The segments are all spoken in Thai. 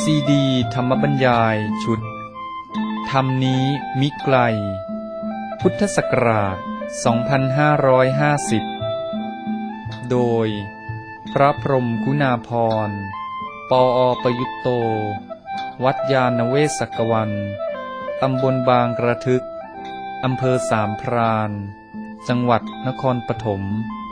ซีดีธรรมบรรยายชุดธรรมนี้มิไกลพุทธศักราช 2550 โดยพระพรหมคุณาภรณ์ ปอ.ประยุตโต วัดยานเวศกวัน ตำบลบางกระทึก อำเภอสามพราน จังหวัดนครปฐม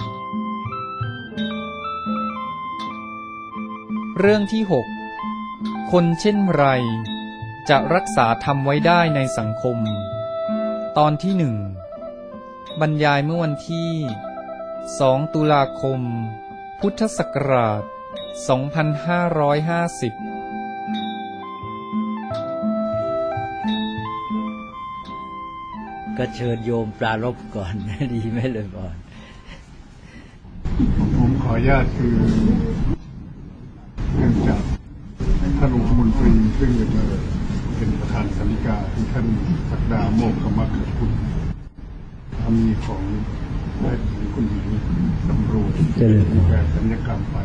เรื่องที่ 6 คนเช่นไรจะรักษาธรรมไว้ได้ในสังคม ตอนที่ 1 บรรยายเมื่อวันที่ 2 ตุลาคม พุทธศักราช 2550 ก็เชิญโยมปรารภก่อน ดีไหมเลยบอนผมขออนุญาตคือเนื่องจากท่านองคมนตรีซึ่งเป็นประธานสันนิกาที่ท่านศักดาโมกขมัคคคุณสามีของแพทย์หญิงคุณหญิงสำรวจที่แปลศัลยกรรมไป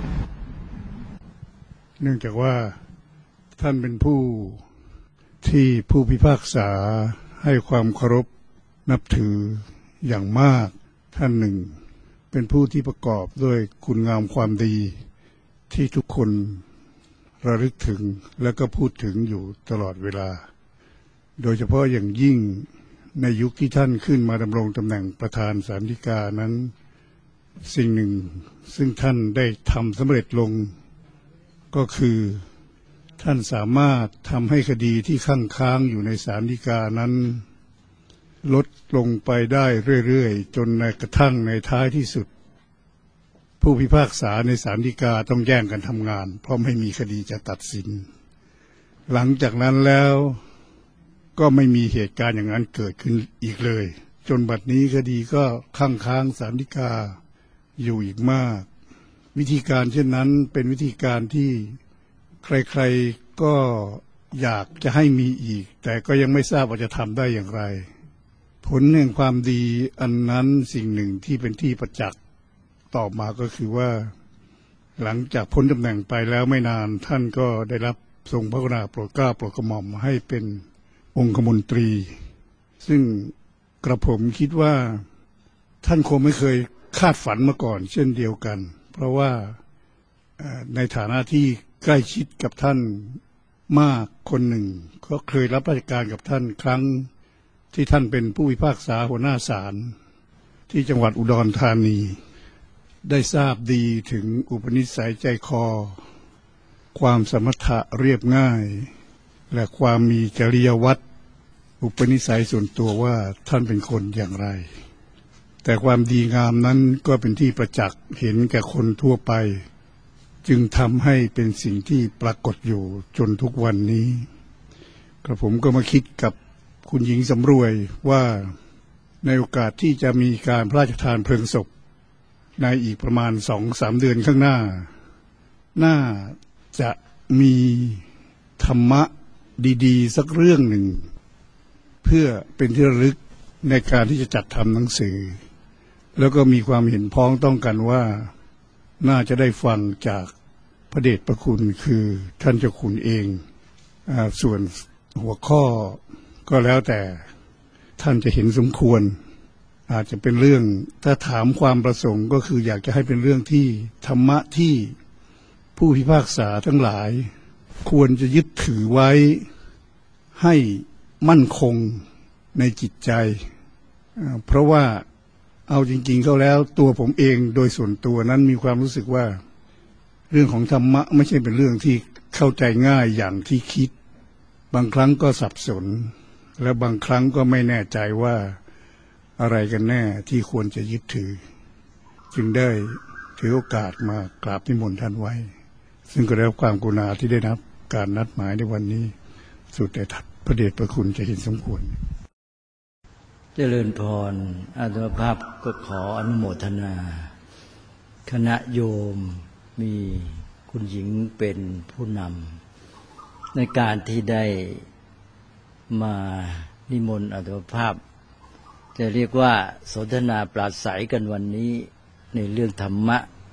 เนื่องจากว่าท่านเป็นผู้ที่ผู้พิพากษาให้ความเคารพนับถืออย่างมากท่านหนึ่งเป็นผู้ที่ประกอบด้วยคุณงามความดีที่ทุกคนระลึกถึงและก็พูดถึงอยู่ตลอดเวลาโดยเฉพาะอย่างยิ่งในยุคที่ท่านขึ้นมาดำรงตำแหน่งประธานศาลฎีกานั้นสิ่งหนึ่งซึ่งท่านได้ทำสำเร็จลงก็คือท่านสามารถทำให้คดีที่ค้างอยู่ในศาลฎีกานั้นลดลงไปได้เรื่อยๆจนกระทั่งในท้ายที่สุดผู้พิพากษาในศาลฎีกาต้องแย่งกันทำงานเพราะไม่มีคดีจะตัดสินหลังจากนั้นแล้วก็ไม่มีเหตุการณ์อย่างนั้นเกิดขึ้นอีกเลยจนบัดนี้คดีก็ค้างศาลฎีกาอยู่อีกมากวิธีการเช่นนั้นเป็นวิธีการที่ใครๆก็อยากจะให้มีอีกแต่ก็ยังไม่ทราบว่าจะทำได้อย่างไรผลแห่งความดีอันนั้นสิ่งหนึ่งที่เป็นที่ประจักษ์ต่อมาก็คือว่าหลังจากพ้นตำแหน่งไปแล้วไม่นานท่านก็ได้รับทรงพระกรุณาโปรดเกล้าโปรดกระหม่อมให้เป็นองคมนตรีซึ่งกระผมคิดว่าท่านคงไม่เคยคาดฝันมาก่อนเช่นเดียวกันเพราะว่าในฐานะที่ใกล้ชิดกับท่านมากคนหนึ่งก็เคยรับราชการกับท่านครั้งที่ท่านเป็นผู้พิพากษาหัวหน้าศาลที่จังหวัดอุดรธานีได้ทราบดีถึงอุปนิสัยใจคอความสมถะเรียบง่ายและความมีจริยวัตรอุปนิสัยส่วนตัวว่าท่านเป็นคนอย่างไรแต่ความดีงามนั้นก็เป็นที่ประจักษ์เห็นแก่คนทั่วไปจึงทำให้เป็นสิ่งที่ปรากฏอยู่จนทุกวันนี้กระผมก็มาคิดกับคุณหญิงสำรวยว่าในโอกาสที่จะมีการพระราชทานเพลิงศพในอีกประมาณ 2-3 เดือนข้างหน้าน่าจะมีธรรมะดีๆสักเรื่องหนึ่งเพื่อเป็นที่ระลึกในการที่จะจัดทำหนังสือแล้วก็มีความเห็นพ้องต้องกันว่าน่าจะได้ฟังจากพระเดชพระคุณคือท่านเจ้าคุณเองส่วนหัวข้อก็แล้วแต่ท่านจะเห็นสมควรอาจจะเป็นเรื่องถ้าถามความประสงค์ก็คืออยากจะให้เป็นเรื่องที่ธรรมะที่ผู้พิพากษาทั้งหลายควรจะยึดถือไว้ให้มั่นคงในจิตใจเพราะว่าเอาจริงๆเข้าแล้วตัวผมเองโดยส่วนตัวนั้นมีความรู้สึกว่าเรื่องของธรรมะไม่ใช่เป็นเรื่องที่เข้าใจง่ายอย่างที่คิดบางครั้งก็สับสนและบางครั้งก็ไม่แน่ใจว่าอะไรกันแน่ที่ควรจะยึดถือจึงได้ถือโอกาสมากราบนิมนต์ท่านไว้ซึ่งก็ได้รับความกรุณาที่ได้รับการนัดหมายในวันนี้สุดแต่พระเดชพระคุณจะเห็นสมควรเจริญพรอาตมาภาพก็ขออนุโมทนาคณะโยมมีคุณหญิงเป็นผู้นำในการที่ได้มานิมนต์อาตมาภาพจะเรียกว่าสนทนาปราศัยกันวันนี้ในเรื่องธรรมะ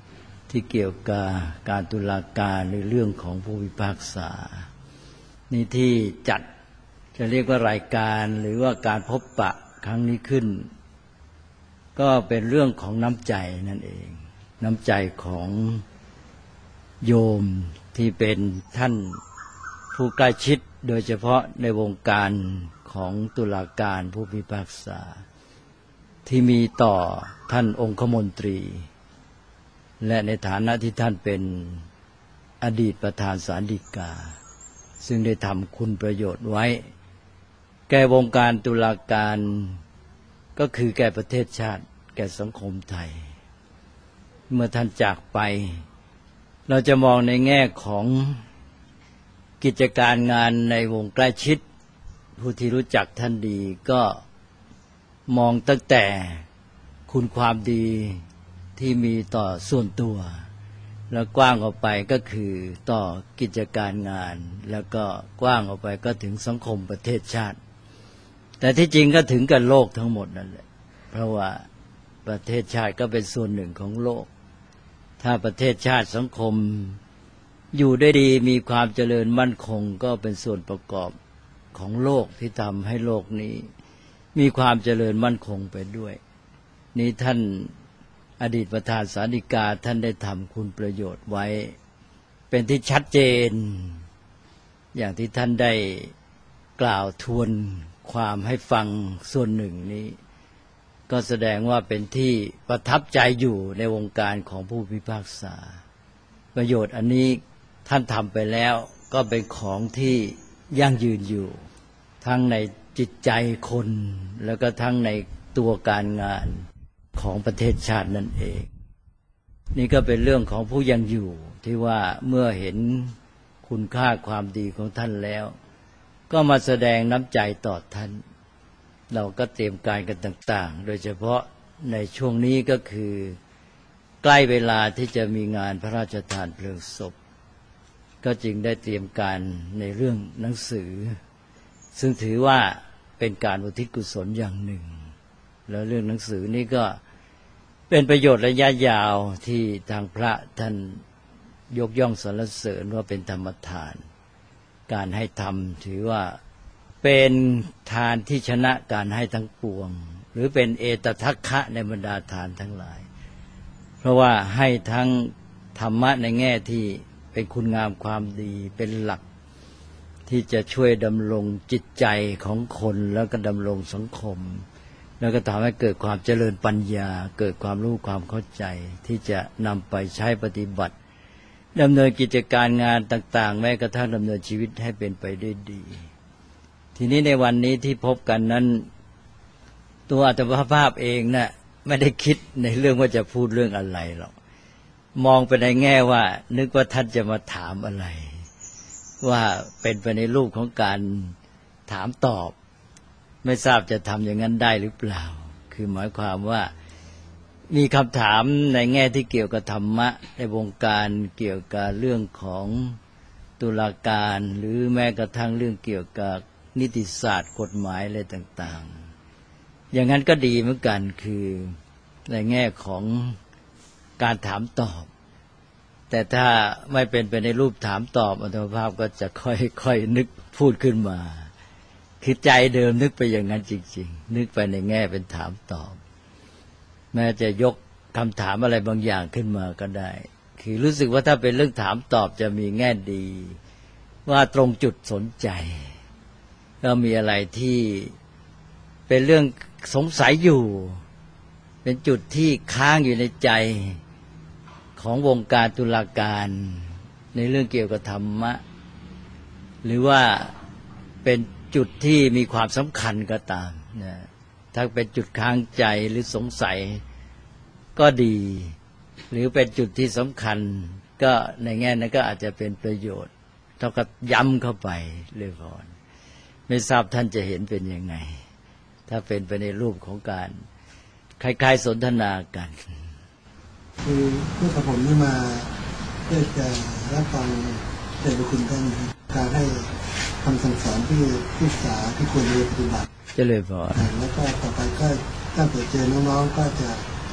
ที่เกี่ยวกับการตุลาการในเรื่องของผู้พิพากษานี่ที่จัดจะเรียกว่ารายการหรือว่าการพบปะครั้งนี้ขึ้นก็เป็นเรื่องของน้ำใจนั่นเองน้ำใจของโยมที่เป็นท่านผู้ใกล้ชิดโดยเฉพาะในวงการของตุลาการผู้พิพากษาที่มีต่อท่านองคมนตรีและในฐานะที่ท่านเป็นอดีตประธานศาลฎีกาซึ่งได้ทำคุณประโยชน์ไว้แก่วงการตุลาการก็คือแก่ประเทศชาติแก่สังคมไทยเมื่อท่านจากไปเราจะมองในแง่ของกิจการงานในวงใกล้ชิดผู้ที่รู้จักท่านดีก็มองตั้งแต่คุณความดีที่มีต่อส่วนตัวแล้วกว้างออกไปก็คือต่อกิจการงานแล้วก็กว้างออกไปก็ถึงสังคมประเทศชาติแต่ที่จริงก็ถึงกับโลกทั้งหมดนั่นแหละเพราะว่าประเทศชาติก็เป็นส่วนหนึ่งของโลกถ้าประเทศชาติสังคมอยู่ได้ดีมีความเจริญมั่นคงก็เป็นส่วนประกอบของโลกที่ทำให้โลกนี้มีความเจริญมั่นคงไปด้วยนี้ท่านอดีตประธานศาลฎีกาท่านได้ทำคุณประโยชน์ไว้เป็นที่ชัดเจนอย่างที่ท่านได้กล่าวทวนความให้ฟังส่วนหนึ่งนี้ก็แสดงว่าเป็นที่ประทับใจอยู่ในวงการของผู้พิพากษาประโยชน์อันนี้ท่านทำไปแล้วก็เป็นของที่ยั่งยืนอยู่ทั้งในจิตใจคนแล้วก็ทั้งในตัวการงานของประเทศชาตินั่นเองนี่ก็เป็นเรื่องของผู้ยังอยู่ที่ว่าเมื่อเห็นคุณค่าความดีของท่านแล้วก็มาแสดงน้ำใจต่อท่านเราก็เตรียมการกันต่างๆโดยเฉพาะในช่วงนี้ก็คือใกล้เวลาที่จะมีงานพระราชทานเพลิงศพก็จึงได้เตรียมการในเรื่องหนังสือซึ่งถือว่าเป็นการอุทิศกุศลอย่างหนึ่งแล้วเรื่องหนังสือนี้ก็เป็นประโยชน์ระยะยาวที่ทางพระท่านยกย่องสรรเสริญว่าเป็นธรรมทานการให้ธรรมถือว่าเป็นทานที่ชนะการให้ทั้งปวงหรือเป็นเอตทัคคะในบรรดาทานทั้งหลายเพราะว่าให้ทั้งธรรมะในแง่ที่เป็นคุณงามความดีเป็นหลักที่จะช่วยดำรงจิตใจของคนแล้วก็ดำรงสังคมแล้วก็ทำให้เกิดความเจริญปัญญาเกิดความรู้ความเข้าใจที่จะนำไปใช้ปฏิบัติดำเนินกิจการงานต่างๆแม้กระทั่งดำเนินชีวิตให้เป็นไปได้ดีทีนี้ในวันนี้ที่พบกันนั้นตัวอัตภาพเองน่ะไม่ได้คิดในเรื่องว่าจะพูดเรื่องอะไรหรอกมองไปในแง่ว่านึกว่าท่านจะมาถามอะไรว่าเป็นไปในรูปของการถามตอบไม่ทราบจะทำอย่างนั้นได้หรือเปล่าคือหมายความว่ามีคำถามในแง่ที่เกี่ยวกับธรรมะในวงการเกี่ยวกับเรื่องของตุลาการหรือแม้กระทั่งเรื่องเกี่ยวกับนิติศาสตร์กฎหมายอะไรต่างๆอย่างนั้นก็ดีเหมือนกันคือในแง่ของการถามตอบแต่ถ้าไม่เป็นไปในรูปถามตอบอัตภาพก็จะค่อยๆนึกพูดขึ้นมาคือใจเดิมนึกไปอย่างนั้นจริงๆนึกไปในแง่เป็นถามตอบแม้จะยกคำถามอะไรบางอย่างขึ้นมาก็ได้คือรู้สึกว่าถ้าเป็นเรื่องถามตอบจะมีแง่ดีว่าตรงจุดสนใจก็มีอะไรที่เป็นเรื่องสงสัยอยู่เป็นจุดที่ค้างอยู่ในใจของวงการตุลาการในเรื่องเกี่ยวกับธรรมะหรือว่าเป็นจุดที่มีความสำคัญก็ตามนะถ้าเป็นจุดค้างใจหรือสงสัยก็ดีหรือเป็นจุดที่สำคัญก็ในแง่นั้นก็อาจจะเป็นประโยชน์เท่ากับย้ำเข้าไปเลยพอไม่ทราบท่านจะเห็นเป็นยังไงถ้าเป็นไปในรูปของการคล้ายๆสนทนากันคือเพื่อกับผมนี่มาเพื่อจะรับฟังเดชคุณท่านการให้คำสั่งสอนที่ศึกษาที่ควรปฏิบัติเจริญพรแล้วก็ต่อไปก็ถ้าเกิดเจอน้องๆก็จะ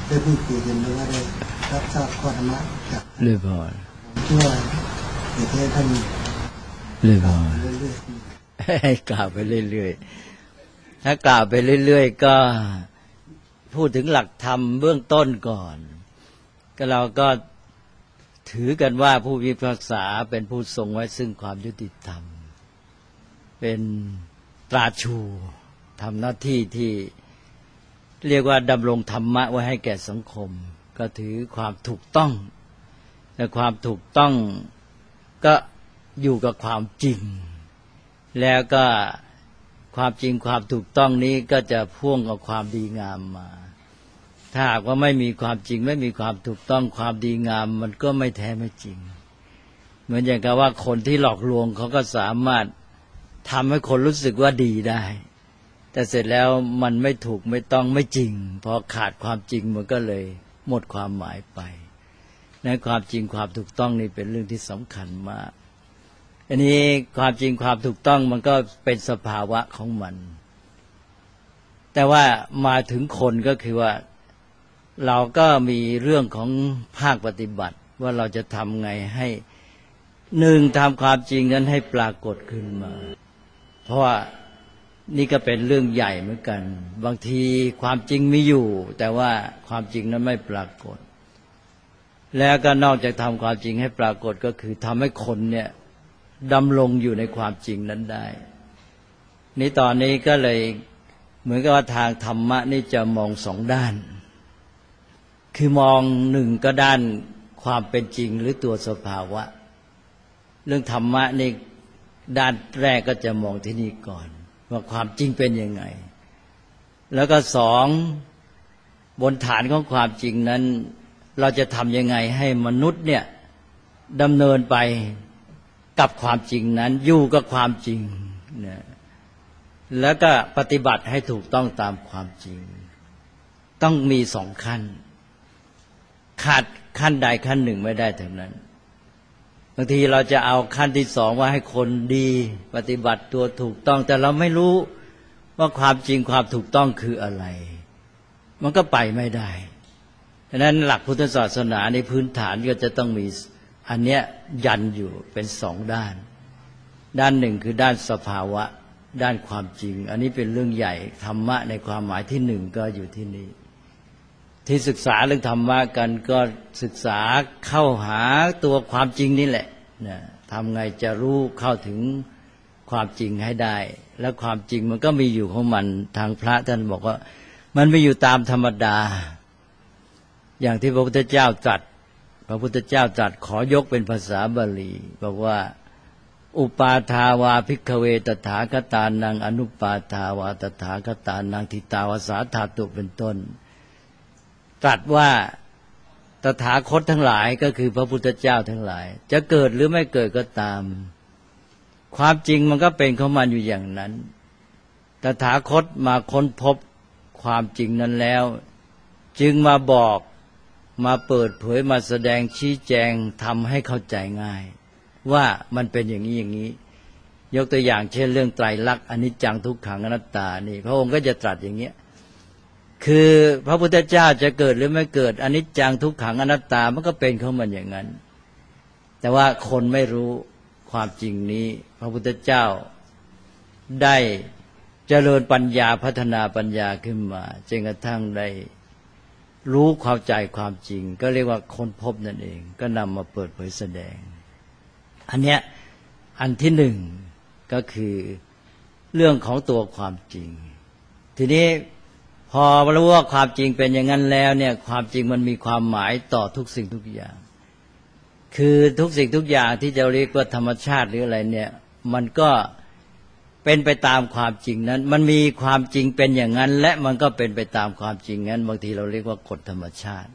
ได้พูดคุยกันแล้วก็ได้รับทราบข้อธรรมะจากเลยพอที่ว่าเดี๋ยวให้ท่านเลยพอเรื่อยให้กล่าวไปเรื่อยๆถ้ากล่าวไปเรื่อยๆก็พูดถึงหลักธรรมเบื้องต้นก่อนก็เราก็ถือกันว่าผู้พิพากษาเป็นผู้ทรงไว้ซึ่งความยุติธรรมเป็นตราชูทำหน้าที่ที่เรียกว่าดำรงธรรมะไว้ให้แก่สังคมก็ถือความถูกต้องและความถูกต้องก็อยู่กับความจริงแล้วก็ความจริงความถูกต้องนี้ก็จะพ่วงกับความดีงามมาถ้าหากว่าไม่มีความจริงไม่มีความถูกต้องความดีงามมันก็ไม่แท้ไม่จริงเหมือนอย่างกับว่าคนที่หลอกลวงเขาก็สามารถทำให้คนรู้สึกว่าดีได้แต่เสร็จแล้วมันไม่ถูกไม่ต้องไม่จริงพอขาดความจริงมันก็เลยหมดความหมายไปในความจริงความถูกต้องนี่เป็นเรื่องที่สำคัญมากอันนี้ความจริงความถูกต้องมันก็เป็นสภาวะของมันแต่ว่ามาถึงคนก็คือว่าเราก็มีเรื่องของภาคปฏิบัติว่าเราจะทำไงให้หนึ่งทำความจริงนั้นให้ปรากฏขึ้นมาเพราะว่านี่ก็เป็นเรื่องใหญ่เหมือนกันบางทีความจริงมีอยู่แต่ว่าความจริงนั้นไม่ปรากฏแล้วก็นอกจากทำความจริงให้ปรากฏก็คือทำให้คนเนี่ยดำรงอยู่ในความจริงนั้นได้นี่ตอนนี้ก็เลยเหมือนกับว่าทางธรรมะนี่จะมองสองด้านคือมองหนึ่งก็ด้านความเป็นจริงหรือตัวสภาวะเรื่องธรรมะนี่ด้านแรกก็จะมองที่นี่ก่อนว่าความจริงเป็นยังไงแล้วก็สองบนฐานของความจริงนั้นเราจะทำยังไงให้มนุษย์เนี่ยดำเนินไปกับความจริงนั้นอยู่กับความจริงนะแล้วก็ปฏิบัติให้ถูกต้องตามความจริงต้องมีสองขั้นขาดขั้นใดขั้นหนึ่งไม่ได้ทั้งนั้นบางทีเราจะเอาขั้นที่สองว่าให้คนดีปฏิบัติตัวถูกต้องแต่เราไม่รู้ว่าความจริงความถูกต้องคืออะไรมันก็ไปไม่ได้ดังนั้นหลักพุทธศาสนาในพื้นฐานก็จะต้องมีอันเนี้ยยันอยู่เป็นสองด้านด้านหนึ่งคือด้านสภาวะด้านความจริงอันนี้เป็นเรื่องใหญ่ธรรมะในความหมายที่หนึ่งก็อยู่ที่นี่ที่ศึกษาเรื่องธรรมะกันก็ศึกษาเข้าหาตัวความจริงนี่แหละนะทำไงจะรู้เข้าถึงความจริงให้ได้แล้วความจริงมันก็มีอยู่ของมันทางพระท่านบอกว่ามันไม่อยู่ตามธรรมดาอย่างที่พระพุทธเจ้าตรัสพระพุทธเจ้าตรัสขอยกเป็นภาษาบาลีบอกว่าอุปาทาวาภิกขเวตถาคตานังอนุปาทาวาตถาคตานังทิตาวสาธาตุเป็นต้นตรัสว่าตถาคตทั้งหลายก็คือพระพุทธเจ้าทั้งหลายจะเกิดหรือไม่เกิดก็ตามความจริงมันก็เป็นของมันอยู่อย่างนั้นตถาคตมาค้นพบความจริงนั้นแล้วจึงมาบอกมาเปิดเผยมาแสดงชี้แจงทำให้เข้าใจง่ายว่ามันเป็นอย่างนี้อย่างนี้ยกตัวอย่างเช่นเรื่องไตรลักษณ์อนิจจังทุกขังอนัตตานี่พระองค์ก็จะตรัสอย่างเงี้ยคือพระพุทธเจ้าจะเกิดหรือไม่เกิดอนิจจังทุกขังอนัตตามันก็เป็นของมันอย่างนั้นแต่ว่าคนไม่รู้ความจริงนี้พระพุทธเจ้าได้เจริญปัญญาพัฒนาปัญญาขึ้นมาจนกระทั่งได้รู้เข้าใจความจริงก็เรียกว่าค้นพบนั่นเองก็นำมาเปิดเผยแสดงอันเนี้ยอันที่หนึ่งก็คือเรื่องของตัวความจริงทีนี้พอรู้ว่าความจริงเป็นอย่างนั้นแล้วเนี่ยความจริงมันมีความหมายต่อทุกสิ่งทุกอย่างคือทุกสิ่งทุกอย่างที่จะเรียกว่าธรรมชาติหรืออะไรเนี่ยมันก็เป็นไปตามความจริงนั้นมันมีความจริงเป็นอย่างนั้นและมันก็เป็นไปตามความจริงนั้นบางทีเราเรียกว่ากฎธรรมชาติ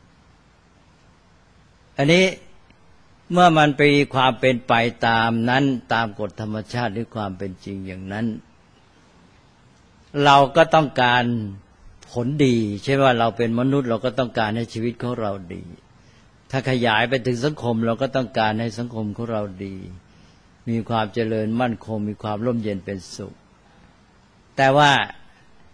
อันนี้เมื่อมันเป็นความเป็นไปตามนั้นตามกฎธรรมชาติหรือความเป็นจริงอย่างนั้นเราก็ต้องการผลดีใช่ว่าเราเป็นมนุษย์เราก็ต้องการให้ชีวิตของเราดีถ้าขยายไปถึงสังคมเราก็ต้องการให้สังคมของเราดีมีความเจริญมั่นคงมีความร่มเย็นเป็นสุขแต่ว่า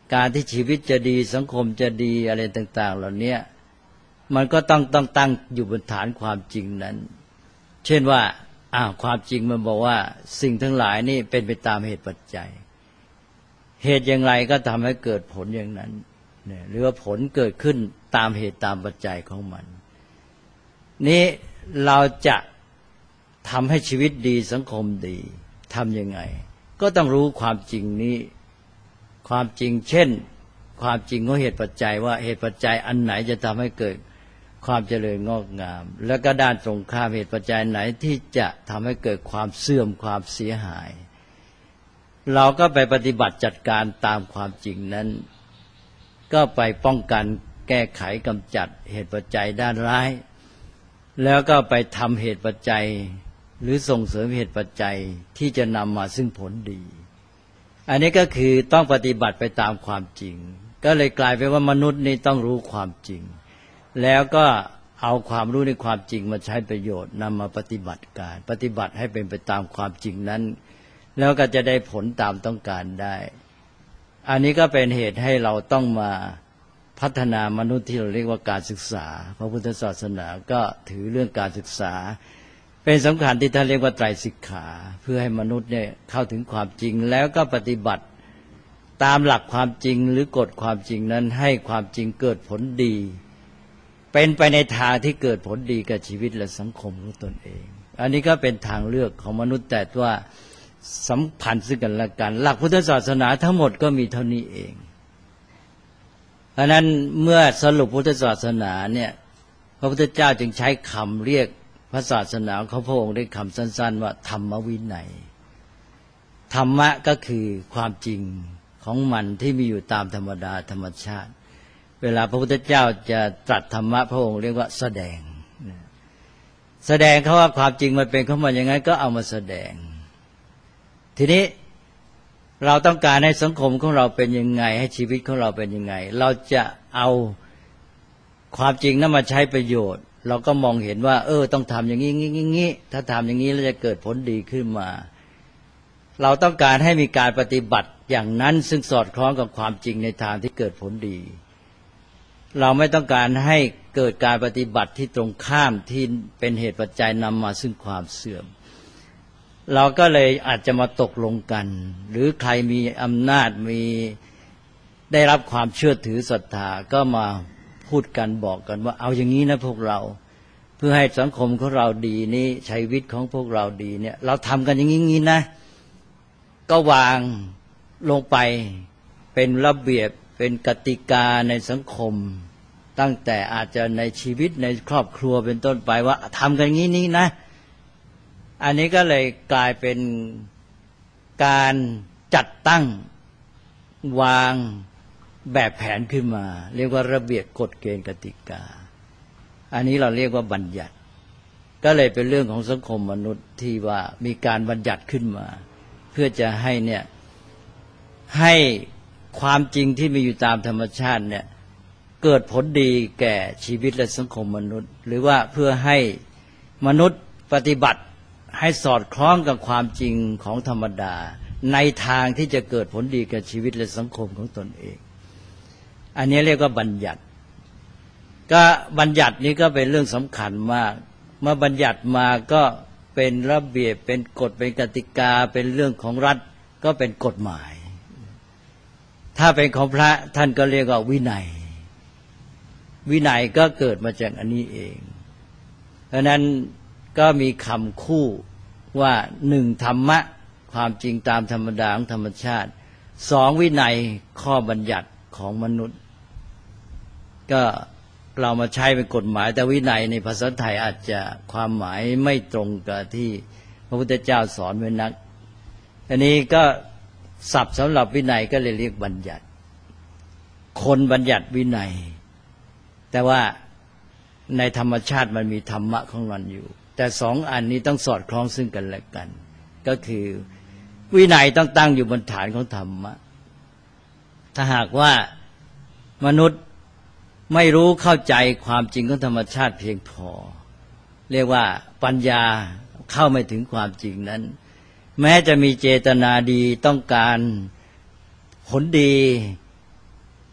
การที่ชีวิตจะดีสังคมจะดีอะไรต่างๆเหล่านี้มันก็ต้องตั้งอยู่บนฐานความจริงนั้นเช่นว่าความจริงมันบอกว่าสิ่งทั้งหลายนี่เป็นไปตามเหตุปัจจัยเหตุอย่างไรก็ทำให้เกิดผลอย่างนั้นหรือว่าผลเกิดขึ้นตามเหตุตามปัจจัยของมันนี้เราจะทำให้ชีวิตดีสังคมดีทำยังไงก็ต้องรู้ความจริงนี้ความจริงเช่นความจริงของเหตุปัจจัยว่าเหตุปัจจัยอันไหนจะทำให้เกิดความเจริญงอกงามแล้วก็ด้านตรงข้ามเหตุปัจจัยไหนที่จะทำให้เกิดความเสื่อมความเสียหายเราก็ไปปฏิบัติจัดการตามความจริงนั้นก็ไปป้องกันแก้ไขกำจัดเหตุปัจจัยด้านร้ายแล้วก็ไปทำเหตุปัจจัยหรือส่งเสริมเหตุปัจจัยที่จะนำมาซึ่งผลดีอันนี้ก็คือต้องปฏิบัติไปตามความจริงก็เลยกลายเป็นว่ามนุษย์นี่ต้องรู้ความจริงแล้วก็เอาความรู้ในความจริงมาใช้ประโยชน์นำมาปฏิบัติการปฏิบัติให้เป็นไปตามความจริงนั้นแล้วก็จะได้ผลตามต้องการได้อันนี้ก็เป็นเหตุให้เราต้องมาพัฒนามนุษย์ที่เราเรียกว่าการศึกษาพระพุทธศาสนาก็ถือเรื่องการศึกษาเป็นสำคัญที่ท่านเรียกว่าไตรสิกขาเพื่อให้มนุษย์เนี่ยเข้าถึงความจริงแล้วก็ปฏิบัติตามหลักความจริงหรือกฎความจริงนั้นให้ความจริงเกิดผลดีเป็นไปในทางที่เกิดผลดีกับชีวิตและสังคมของตนเองอันนี้ก็เป็นทางเลือกของมนุษย์แต่ว่าสัมพันธ์ซึ่งกันและกันหลักพุทธศาสนาทั้งหมดก็มีเท่านี้เองเพราะนั้นเมื่อสรุปพุทธศาสนาเนี่ยพระพุทธเจ้าจึงใช้คำเรียกพระศาสนาของพระองค์ด้วยคำสั้นๆว่าธรรมวินัยธรรมะก็คือความจริงของมันที่มีอยู่ตามธรรมดาธรรมชาติเวลาพระพุทธเจ้าจะตรัสธรรมะพระองค์เรียกว่าแสดงเขาว่าความจริงมันเป็นของมันยังไงก็เอามาแสดงทีนี้เราต้องการให้สังคมของเราเป็นยังไงให้ชีวิตของเราเป็นยังไงเราจะเอาความจริงนั้นมาใช้ประโยชน์เราก็มองเห็นว่าต้องทำอย่างนี้ถ้าทำอย่างนี้แล้วจะเกิดผลดีขึ้นมาเราต้องการให้มีการปฏิบัติอย่างนั้นซึ่งสอดคล้องกับความจริงในทางที่เกิดผลดีเราไม่ต้องการให้เกิดการปฏิบัติที่ตรงข้ามที่เป็นเหตุปัจจัยนำมาซึ่งความเสื่อมเราก็เลยอาจจะมาตกลงกันหรือใครมีอำนาจมีได้รับความเชื่อถือศรัทธาก็มาพูดกันบอกกันว่าเอาอย่างนี้นะพวกเราเพื่อให้สังคมของเราดีนี้ชีวิตของพวกเราดีเนี่ยเราทำกันอย่างนี้นะก็วางลงไปเป็นระเบียบเป็นกติกาในสังคมตั้งแต่อาจจะในชีวิตในครอบครัวเป็นต้นไปว่าทำกันอย่างนี้นะอันนี้ก็เลยกลายเป็นการจัดตั้งวางแบบแผนขึ้นมาเรียกว่าระเบียบกฎเกณฑ์กติกาอันนี้เราเรียกว่าบัญญัติก็เลยเป็นเรื่องของสังคมมนุษย์ที่ว่ามีการบัญญัติขึ้นมาเพื่อจะให้ความจริงที่มีอยู่ตามธรรมชาติเนี่ยเกิดผลดีแก่ชีวิตและสังคมมนุษย์หรือว่าเพื่อให้มนุษย์ปฏิบัติให้สอดคล้องกับความจริงของธรรมดาในทางที่จะเกิดผลดีกับชีวิตและสังคมของตนเองอันนี้เรียกว่าบัญญัติก็บัญญัตินี้ก็เป็นเรื่องสำคัญมากเมื่อบัญญัติมาก็เป็นระเบียบเป็นกฎเป็นกติกาเป็นเรื่องของรัฐก็เป็นกฎหมายถ้าเป็นของพระท่านก็เรียกว่าวินัยวินัยก็เกิดมาจากอันนี้เองเพราะนั้นก็มีคำคู่ว่าหนึ่งธรรมะความจริงตามธรรมดาของธรรมชาติสองวินัยข้อบัญญัติของมนุษย์ก็เรามาใช้เป็นกฎหมายแต่วินัยในภาษาไทยอาจจะความหมายไม่ตรงกับที่พระพุทธเจ้าสอนไว้นักอันนี้ก็ศัพท์สำหรับวินัยก็เลยเรียกบัญญัติคนบัญญัติวินัยแต่ว่าในธรรมชาติมันมีธรรมะของมันอยู่แต่สองอันนี้ต้องสอดคล้องซึ่งกันและกันก็คือวินัยต้องตั้งอยู่บนฐานของธรรมะถ้าหากว่ามนุษย์ไม่รู้เข้าใจความจริงของธรรมชาติเพียงพอเรียกว่าปัญญาเข้าไม่ถึงความจริงนั้นแม้จะมีเจตนาดีต้องการผลดี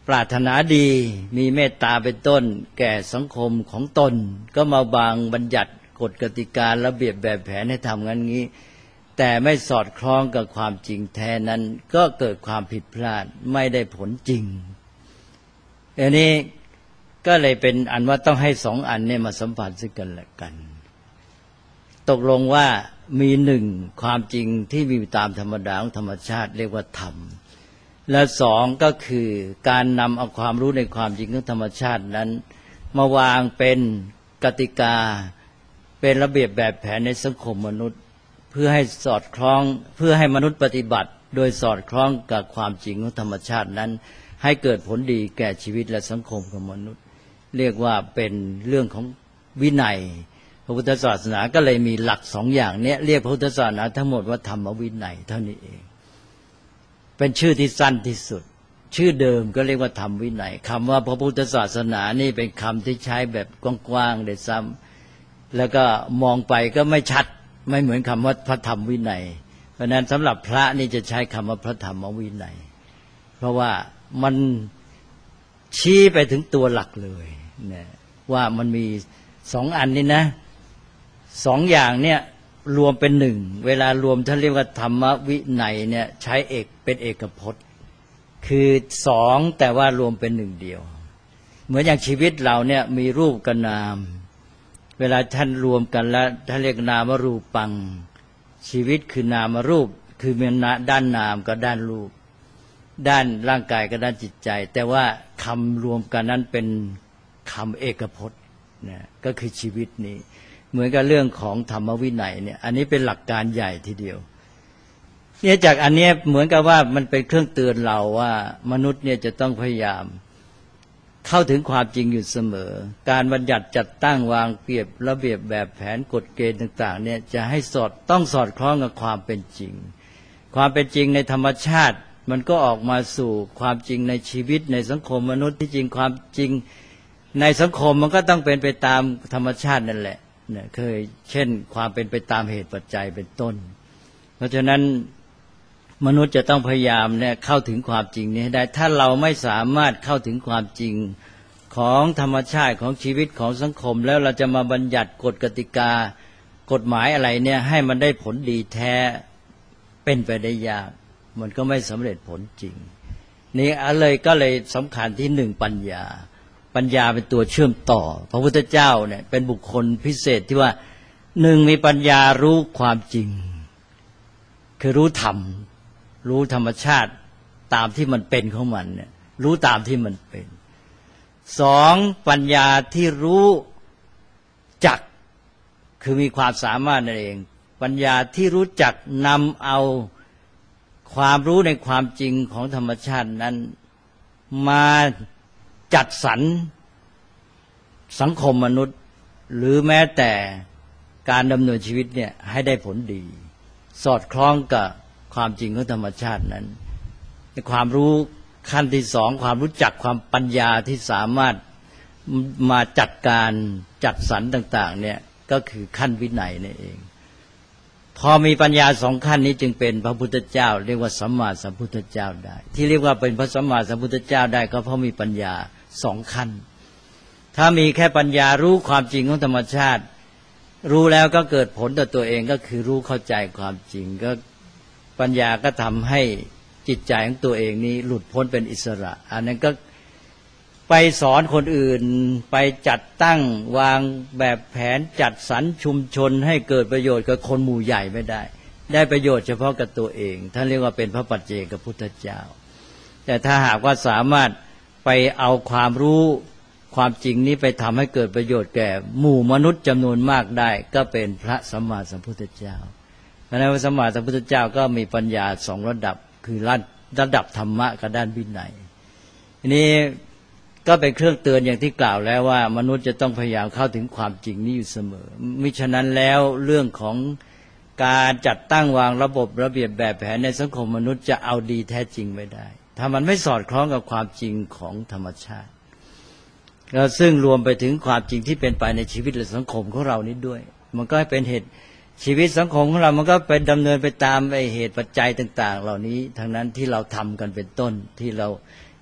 ปรารถนาดีมีเมตตาเป็นต้นแก่สังคมของตนก็มาบัญญัติกฎกติการะเบียบแบบแผนให้ทำงั้นงี้แต่ไม่สอดคล้องกับความจริงแท้นั้นก็เกิดความผิดพลาดไม่ได้ผลจริงอันนี้ก็เลยเป็นอันว่าต้องให้สองอันเนี่ยมาสัมพันธ์ซึ่งกันและกันตกลงว่ามีหนึ่งความจริงที่มีตามธรรมดาของธรรมชาติเรียกว่าธรรมและสองก็คือการนำเอาความรู้ในความจริงของธรรมชาตินั้นมาวางเป็นกติกาเป็นระเบียบแบบแผนในสังคมมนุษย์เพื่อให้สอดคล้องเพื่อให้มนุษย์ปฏิบัติโดยสอดคล้องกับความจริงของธรรมชาตินั้นให้เกิดผลดีแก่ชีวิตและสังคมของมนุษย์เรียกว่าเป็นเรื่องของวินัยพระพุทธศาสนาก็เลยมีหลักสองอย่างนี้เรียกพระพุทธศาสนาทั้งหมดว่าธรรมวินัยเท่านี้เองเป็นชื่อที่สั้นที่สุดชื่อเดิมก็เรียกว่าธรรมวินัยคำว่าพระพุทธศาสนานี่เป็นคำที่ใช้แบบกว้างๆเลยซ้ำแล้วก็มองไปก็ไม่ชัดไม่เหมือนคำว่าพระธรรมวินัยเพราะนั้นสำหรับพระนี่จะใช้คำว่าพระธรรมวินัยเพราะว่ามันชี้ไปถึงตัวหลักเลยนะว่ามันมีสองอันนี้นะสองอย่างเนี่ยรวมเป็นหนึ่งเวลารวมท่านเรียกว่าธรรมวินัยเนี่ยใช้เอกเป็นเอกพจน์คือสองแต่ว่ารวมเป็นหนึ่งเดียวเหมือนอย่างชีวิตเราเนี่ยมีรูปกับนามเวลาท่านรวมกันแล้วท่านเรียกนามรูปังชีวิตคือนามรูปคือมีด้านนามกับด้านรูปด้านร่างกายกับด้านจิตใจแต่ว่าคำรวมกันนั้นเป็นคำเอกพจน์นะก็คือชีวิตนี้เหมือนกับเรื่องของธรรมวินัยเนี่ยอันนี้เป็นหลักการใหญ่ทีเดียวเนี่ยจากอันนี้เหมือนกับว่ามันเป็นเครื่องเตือนเราว่ามนุษย์เนี่ยจะต้องพยายามเข้าถึงความจริงอยู่เสมอการบัญญัติจัดตั้งวางเปรียบระเบียบแบบแผนกฎเกณฑ์ต่างๆเนี่ยจะให้ต้องสอดคล้องกับความเป็นจริงความเป็นจริงในธรรมชาติมันก็ออกมาสู่ความจริงในชีวิตในสังคมมนุษย์ที่จริงความจริงในสังคมมันก็ต้องเป็นไปตามธรรมชาตินั่นแหละเนี่ยเคยเช่นความเป็นไปตามเหตุปัจจัยเป็นต้นเพราะฉะนั้นมนุษย์จะต้องพยายามเนี่ยเข้าถึงความจริงนี้ให้ได้ถ้าเราไม่สามารถเข้าถึงความจริงของธรรมชาติของชีวิตของสังคมแล้วเราจะมาบัญญัติกฎกติกากฎหมายอะไรเนี่ยให้มันได้ผลดีแท้เป็นไปได้ยากมันก็ไม่สำเร็จผลจริงนี่ก็เลยสำคัญที่หนึ่งปัญญาเป็นตัวเชื่อมต่อพระพุทธเจ้าเนี่ยเป็นบุคคลพิเศษที่ว่าหนึ่งมีปัญญารู้ความจริงคือรู้ธรรมรู้ธรรมชาติตามที่มันเป็นของมันเนี่ยรู้ตามที่มันเป็นสองปัญญาที่รู้จักคือมีความสามารถนั่นเองปัญญาที่รู้จักนำเอาความรู้ในความจริงของธรรมชาตินั้นมาจัดสรรสังคมมนุษย์หรือแม้แต่การดำเนินชีวิตเนี่ยให้ได้ผลดีสอดคล้องกับความจริงของธรรมชาตินั้นความรู้ขั้นที่สองความรู้จักความปัญญาที่สามารถมาจัดการจัดสรรต่างๆเนี่ยก็คือขั้นวินัยนี่เองพอมีปัญญาสองขั้นนี้จึงเป็นพระพุทธเจ้าเรียกว่าสัมมาสัมพุทธเจ้าได้ที่เรียกว่าเป็นพระสัมมาสัมพุทธเจ้าได้ก็เพราะมีปัญญาสองขั้นถ้ามีแค่ปัญญารู้ความจริงของธรรมชาติรู้แล้วก็เกิดผลต่อตัวเองก็คือรู้เข้าใจความจริงก็ปัญญาก็ทำให้จิตใจของตัวเองนี้หลุดพ้นเป็นอิสระอันนั้นก็ไปสอนคนอื่นไปจัดตั้งวางแบบแผนจัดสรรชุมชนให้เกิดประโยชน์กับคนหมู่ใหญ่ไม่ได้ประโยชน์เฉพาะกับตัวเองท่านเรียกว่าเป็นพระปัจเจกพุทธเจ้าแต่ถ้าหากว่าสามารถไปเอาความรู้ความจริงนี้ไปทำให้เกิดประโยชน์แก่หมู่มนุษย์จำนวนมากได้ก็เป็นพระสัมมาสัมพุทธเจ้าเพราะฉะนั้นพระสัมมาสัมพุทธเจ้าก็มีปัญญาสองระดับคือระดับธรรมะกับด้านวินัยทีนี้ก็เป็นเครื่องเตือนอย่างที่กล่าวแล้วว่ามนุษย์จะต้องพยายามเข้าถึงความจริงนี้อยู่เสมอมิฉะนั้นแล้วเรื่องของการจัดตั้งวางระบบระเบียบแบบแผนในสังคมมนุษย์จะเอาดีแท้จริงไม่ได้ถ้ามันไม่สอดคล้องกับความจริงของธรรมชาติแล้วซึ่งรวมไปถึงความจริงที่เป็นไปในชีวิตและสังคมของเรานี้ด้วยมันก็เป็นเหตุชีวิตสังคมของเรามันก็เป็นดำเนินไปตามเหตุปัจจัยต่างๆเหล่านี้ทั้งนั้นที่เราทำกันเป็นต้นที่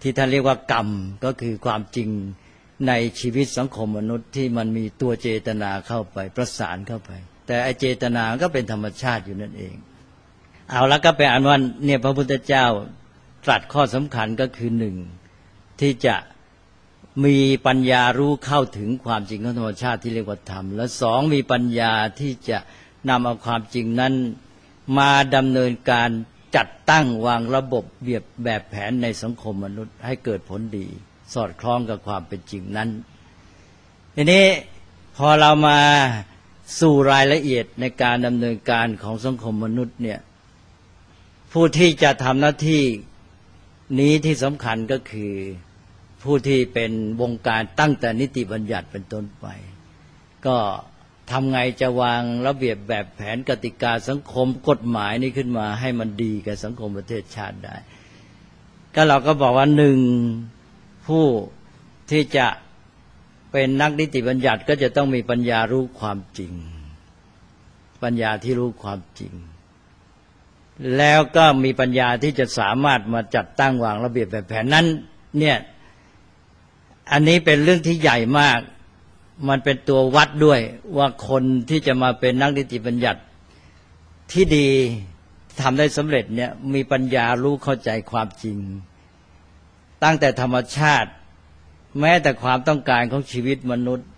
ที่ท่านเรียกว่ากรรมก็คือความจริงในชีวิตสังคมมนุษย์ที่มันมีตัวเจตนาเข้าไปประสานเข้าไปแต่ไอเจตนาก็เป็นธรรมชาติอยู่นั่นเองเอาแล้วก็เป็นอันว่าเนี่ยพระพุทธเจ้าตรัสข้อสำคัญก็คือหนึ่งที่จะมีปัญญารู้เข้าถึงความจริงของธรรมชาติที่เรียกว่าธรรมและสองมีปัญญาที่จะนำเอาความจริงนั้นมาดำเนินการจัดตั้งวางระบบแบบแผนในสังคมมนุษย์ให้เกิดผลดีสอดคล้องกับความเป็นจริงนั้นทีนี้พอเรามาสู่รายละเอียดในการดำเนินการของสังคมมนุษย์เนี่ยผู้ที่จะทำหน้าที่นี้ที่สำคัญก็คือผู้ที่เป็นวงการตั้งแต่นิติบัญญัติเป็นต้นไปก็ทำไงจะวางระเบียบแบบแผนกติกาสังคมกฎหมายนี้ขึ้นมาให้มันดีกับสังคมประเทศชาติได้ก็เราก็บอกว่าหนึ่งผู้ที่จะเป็นนักนิติบัญญัติก็จะต้องมีปัญญารู้ความจริงปัญญาที่รู้ความจริงแล้วก็มีปัญญาที่จะสามารถมาจัดตั้งวางระเบียบแบบแผนนั้นเนี่ยอันนี้เป็นเรื่องที่ใหญ่มากมันเป็นตัววัดด้วยว่าคนที่จะมาเป็นนักนิติบัญญัติที่ดีทำได้สำเร็จเนี่ยมีปัญญารู้เข้าใจความจริงตั้งแต่ธรรมชาติแม้แต่ความต้องการของชีวิตมนุษย์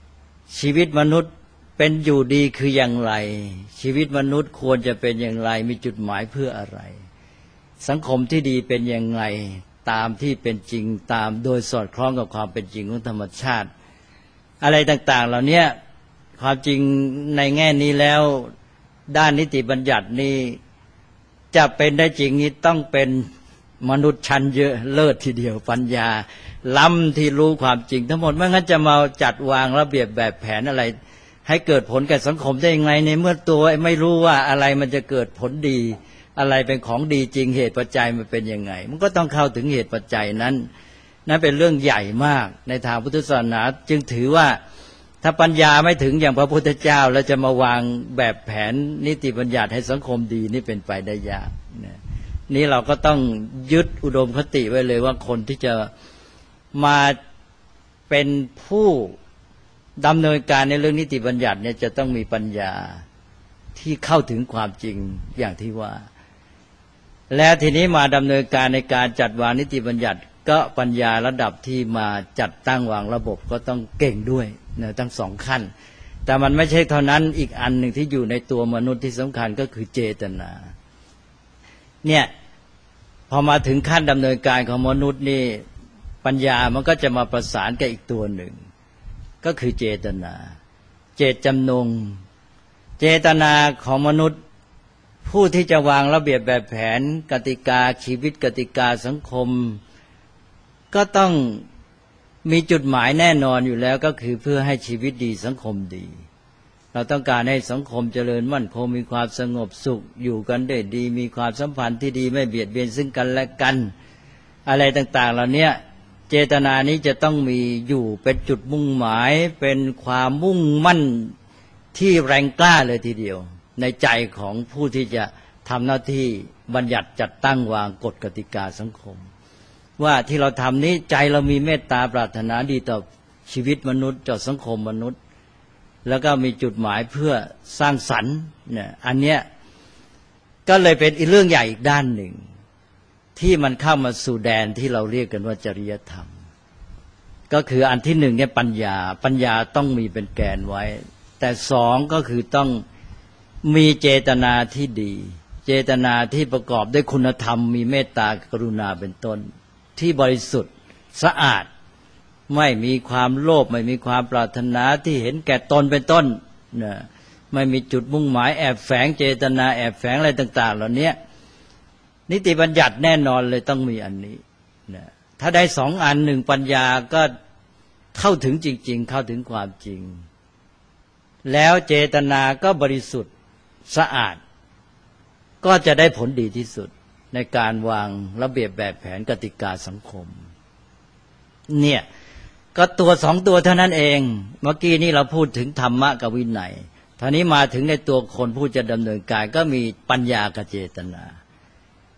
เป็นอยู่ดีคืออย่างไรชีวิตมนุษย์ควรจะเป็นอย่างไรมีจุดหมายเพื่ออะไรสังคมที่ดีเป็นอย่างไรตามที่เป็นจริงตามโดยสอดคล้องกับความเป็นจริงของธรรมชาติอะไรต่างๆเหล่านี้ความจริงในแง่นี้แล้วด้านนิติบัญญัตินี้จะเป็นได้จริงนี้ต้องเป็นมนุษย์ชั้นเยอะเลิศทีเดียวปัญญาล้ำที่รู้ความจริงทั้งหมดไม่งั้นจะมาจัดวางระเบียบแบบแผนอะไรให้เกิดผลแก่สังคมได้ยังไงในเมื่อตัวไม่รู้ว่าอะไรมันจะเกิดผลดีอะไรเป็นของดีจริงเหตุปัจจัยมันเป็นยังไงมันก็ต้องเข้าถึงเหตุปัจจัยนั้นเป็นเรื่องใหญ่มากในทางพุทธศาสนาจึงถือว่าถ้าปัญญาไม่ถึงอย่างพระพุทธเจ้าแล้วจะมาวางแบบแผนนิติบัญญัติให้สังคมดีนี่เป็นไปได้ยากนี่เราก็ต้องยึดอุดมคติไว้เลยว่าคนที่จะมาเป็นผู้ดำเนินการในเรื่องนิติบัญญัติเนี่ยจะต้องมีปัญญาที่เข้าถึงความจริงอย่างที่ว่าและทีนี้มาดำเนินการในการจัดวางนิติบัญญัติก็ปัญญาระดับที่มาจัดตั้งวางระบบก็ต้องเก่งด้วยนะทั้งสองขั้นแต่มันไม่ใช่เท่านั้นอีกอันหนึ่งที่อยู่ในตัวมนุษย์ที่สำคัญก็คือเจตนาเนี่ยพอมาถึงขั้นดำเนินการของมนุษย์นี่ปัญญามันก็จะมาประสานกับอีกตัวหนึ่งก็คือเจตนาเจตจำนงเจตนาของมนุษย์ผู้ที่จะวางระเบียบแบบแผนกติกาชีวิตกติกาสังคมก็ต้องมีจุดหมายแน่นอนอยู่แล้วก็คือเพื่อให้ชีวิตดีสังคมดีเราต้องการให้สังคมเจริญมั่นคงมีความสงบสุขอยู่กันได้ดีมีความสัมพันธ์ที่ดีไม่เบียดเบียนซึ่งกันและกันอะไรต่างๆเหล่านี้เจตนานี้จะต้องมีอยู่เป็นจุดมุ่งหมายเป็นความมุ่งมั่นที่แรงกล้าเลยทีเดียวในใจของผู้ที่จะทำหน้าที่บัญญัติจัดตั้งวางกฎกติกาสังคมว่าที่เราทำนี้ใจเรามีเมตตาปรารถนาดีต่อชีวิตมนุษย์ต่อสังคมมนุษย์แล้วก็มีจุดหมายเพื่อสร้างสรรค์เนี่ยอันเนี้ยก็เลยเป็นอีกเรื่องใหญ่อีกด้านหนึ่งที่มันเข้ามาสู่แดนที่เราเรียกกันว่าจริยธรรมก็คืออันที่หนึ่งเนี่ยปัญญาต้องมีเป็นแกนไว้แต่สองก็คือต้องมีเจตนาที่ดีเจตนาที่ประกอบด้วยคุณธรรมมีเมตตากรุณาเป็นต้นที่บริสุทธิ์สะอาดไม่มีความโลภไม่มีความปรารถนาที่เห็นแก่ตนเป็นต้นนะไม่มีจุดมุ่งหมายแอบแฝงเจตนาแอบแฝงอะไรต่างๆเหล่านี้นิติบัญญัติแน่นอนเลยต้องมีอันนี้นะถ้าได้สองอันหนึ่งปัญญาก็เข้าถึงจริงๆเข้าถึงความจริงแล้วเจตนาก็บริสุทธิ์สะอาดก็จะได้ผลดีที่สุดในการวางระเบียบแบบแผนกติกาสังคมเนี่ยก็ตัวสองตัวเท่านั้นเองเมื่อกี้นี้เราพูดถึงธรรมะกับวินัยทีนี้มาถึงในตัวคนผู้จะดำเนินการก็มีปัญญากับเจตนา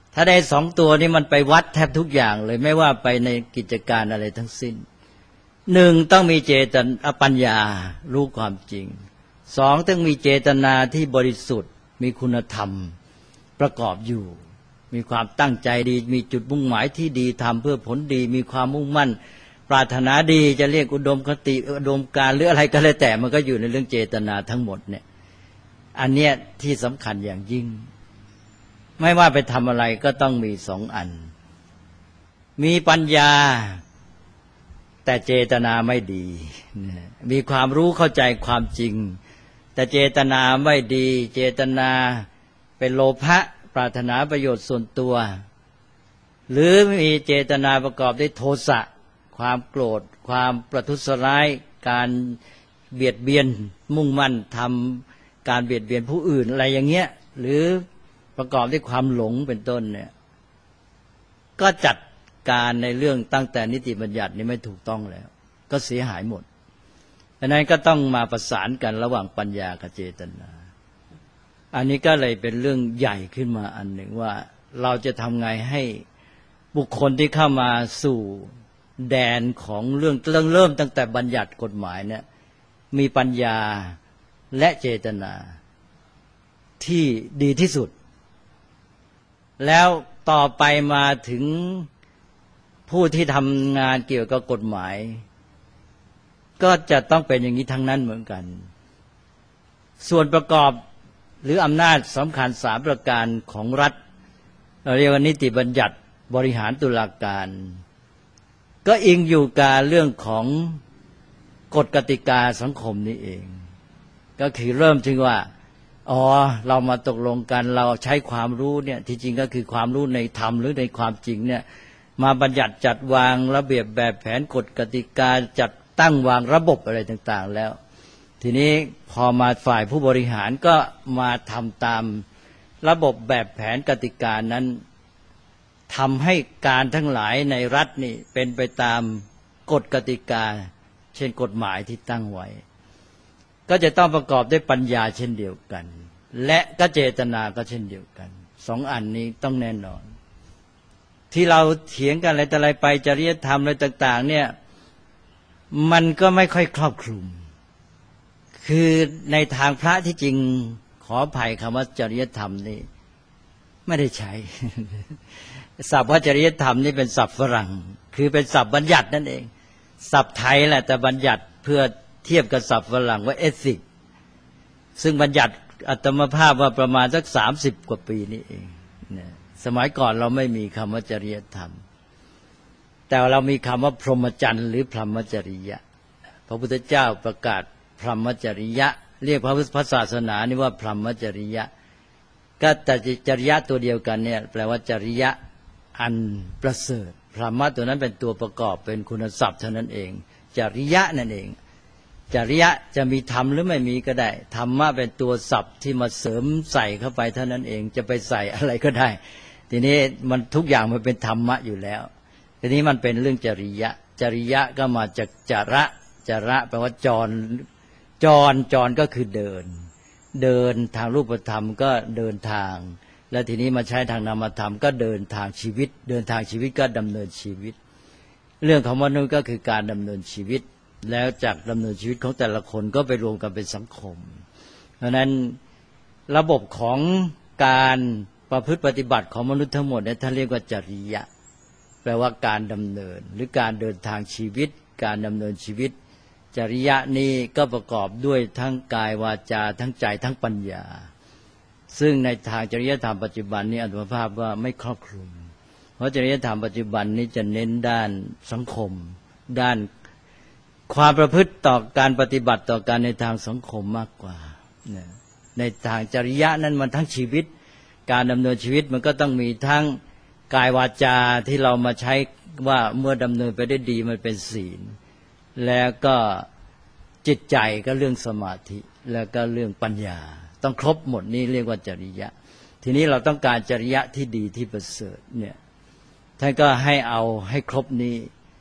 ถ้าได้สองตัวนี้มันไปวัดแทบทุกอย่างเลยไม่ว่าไปในกิจการอะไรทั้งสิ้นหนึ่งต้องมีเจตนาปัญญารู้ความจริงสองต้องมีเจตนาที่บริสุทธิ์มีคุณธรรมประกอบอยู่มีความตั้งใจดีมีจุดมุ่งหมายที่ดีทำเพื่อผลดีมีความมุ่งมั่นปรารถนาดีจะเรียกอุดมคติอุดมการณ์หรืออะไรก็แล้วแต่มันก็อยู่ในเรื่องเจตนาทั้งหมดเนี่ยอันเนี้ยที่สำคัญอย่างยิ่งไม่ว่าไปทำอะไรก็ต้องมีสองอันมีปัญญาแต่เจตนาไม่ดีมีความรู้เข้าใจความจริงแต่เจตนาไม่ดีเจตนาเป็นโลภะปรารถนาประโยชน์ส่วนตัวหรือมีเจตนาประกอบด้วยโทสะความโกรธความประทุษร้ายการเบียดเบียนมุ่งมั่นทำการเบียดเบียนผู้อื่นอะไรอย่างเงี้ยหรือประกอบด้วยความหลงเป็นต้นเนี่ยก็จัดการในเรื่องตั้งแต่นิติบัญญัตินี้ไม่ถูกต้องแล้วก็เสียหายหมดดังนั้นก็ต้องมาประสานกันระหว่างปัญญากับเจตนาอันนี้ก็เลยเป็นเรื่องใหญ่ขึ้นมาอันหนึ่งว่าเราจะทำไงให้บุคคลที่เข้ามาสู่แดนของเรื่องเริ่มตั้งแต่บัญญัติกฎหมายเนี่ยมีปัญญาและเจตนาที่ดีที่สุดแล้วต่อไปมาถึงผู้ที่ทำงานเกี่ยวกับกฎหมายก็จะต้องเป็นอย่างนี้ทั้งนั้นเหมือนกันส่วนประกอบหรืออำนาจสำคัญ3ประการของรัฐเราเรียกว่านิติบัญญัติบริหารตุลาการก็อิงอยู่กับเรื่องของกฎกติกาสังคมนี้เองก็คือเริ่มถึงว่าเรามาตกลงกันเราใช้ความรู้เนี่ยที่จริงก็คือความรู้ในธรรมหรือในความจริงเนี่ยมาบัญญัติจัดวางระเบียบแบบแผนกฎกติกาจัดตั้งวางระบบอะไรต่างๆแล้วทีนี้พอมาฝ่ายผู้บริหารก็มาทำตามระบบแบบแผนกติกานั้นทำให้การทั้งหลายในรัฐนี่เป็นไปตามกฎกติกาเช่นกฎหมายที่ตั้งไว้ก็จะต้องประกอบด้วยปัญญาเช่นเดียวกันและก็เจตนาก็เช่นเดียวกันสองอันนี้ต้องแน่นอนที่เราเถียงกันอะไรแต่อะไรไปจริยธรรมอะไรต่างๆเนี่ยมันก็ไม่ค่อยครอบคลุมคือในทางพระที่จริงขออภัยคำว่าจริยธรรมนี่ไม่ได้ใช้ศัพท์ว่าจริยธรรมนี่เป็นศัพท์ฝรั่งคือเป็นศัพท์บัญญัตินั่นเองศัพท์ไทยแหละแต่บัญญัติเพื่อเทียบกับศัพท์ฝรั่งว่าเอธิกซึ่งบัญญัติอัตมภาพว่าประมาณสัก30 กว่าปีนี่เองเนี่ยสมัยก่อนเราไม่มีคำว่าจริยธรรมแต่เรามีคำว่าพรหมจรรย์หรือพรหมจริยะพระพุทธเจ้าประกาศพรหมจริยะเรียกพระศาสนานี่ว่าพรหมจริยะก็แต่จริยะตัวเดียวกันเนี่ยแปลว่าจริยะอันประเสริฐพรหมะตัวนั้นเป็นตัวประกอบเป็นคุณศัพท์เท่านั้นเองจริยะนั่นเองจริยะจะมีธรรมหรือไม่มีก็ได้ธรรมะเป็นตัวศัพท์ที่มาเสริมใส่เข้าไปเท่านั้นเองจะไปใส่อะไรก็ได้ทีนี้มันทุกอย่างมันเป็นธรรมะอยู่แล้วทีนี้มันเป็นเรื่องจริยะจริยะก็มาจากจระแปลว่าจรก็คือเดินทางรูปธรรมก็เดินทางแล้วทีนี้มาใช้ทางนามธรรมก็เดินทางชีวิตเดินทางชีวิตก็ดำเนินชีวิตเรื่องของมนุษย์ก็คือการดำเนินชีวิตแล้วจากดำเนินชีวิตของแต่ละคนก็ไปรวมกันเป็นสังคมเพราะนั้นระบบของการประพฤติปฏิบัติของมนุษย์ทั้งหมดเนี่ยท่านเรียกว่าจริยะแปลว่าการดำเนินหรือการเดินทางชีวิตการดำเนินชีวิตจริยะนี้ก็ประกอบด้วยทั้งกายวาจาทั้งใจทั้งปัญญาซึ่งในทางจริยธรรมปัจจุบันนี้อาตมาภาพว่าไม่ครอบคลุมเพราะจริยธรรมปัจจุบันนี้จะเน้นด้านสังคมด้านความประพฤติต่อการปฏิบัติต่อการในทางสังคมมากกว่าในทางจริยะนั้นมันทั้งชีวิตการดำเนินชีวิตมันก็ต้องมีทั้งกายวาจาที่เรามาใช้ว่าเมื่อดำเนินไปได้ดีมันเป็นศีลแล้วก็จิตใจก็เรื่องสมาธิแล้วก็เรื่องปัญญาต้องครบหมดนี่เรียกว่าจริยะทีนี้เราต้องการจริยะที่ดีที่ประเสริฐเนี่ยท่านก็ให้เอาให้ครบนี้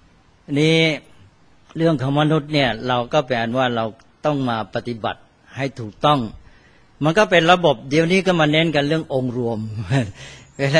เรื่องของมนุษย์เนี่ยเราก็แปลว่าเราต้องมาปฏิบัติให้ถูกต้องมันก็เป็นระบบเดี๋ยวนี้ก็มาเน้นกันเรื่ององค์รวม ท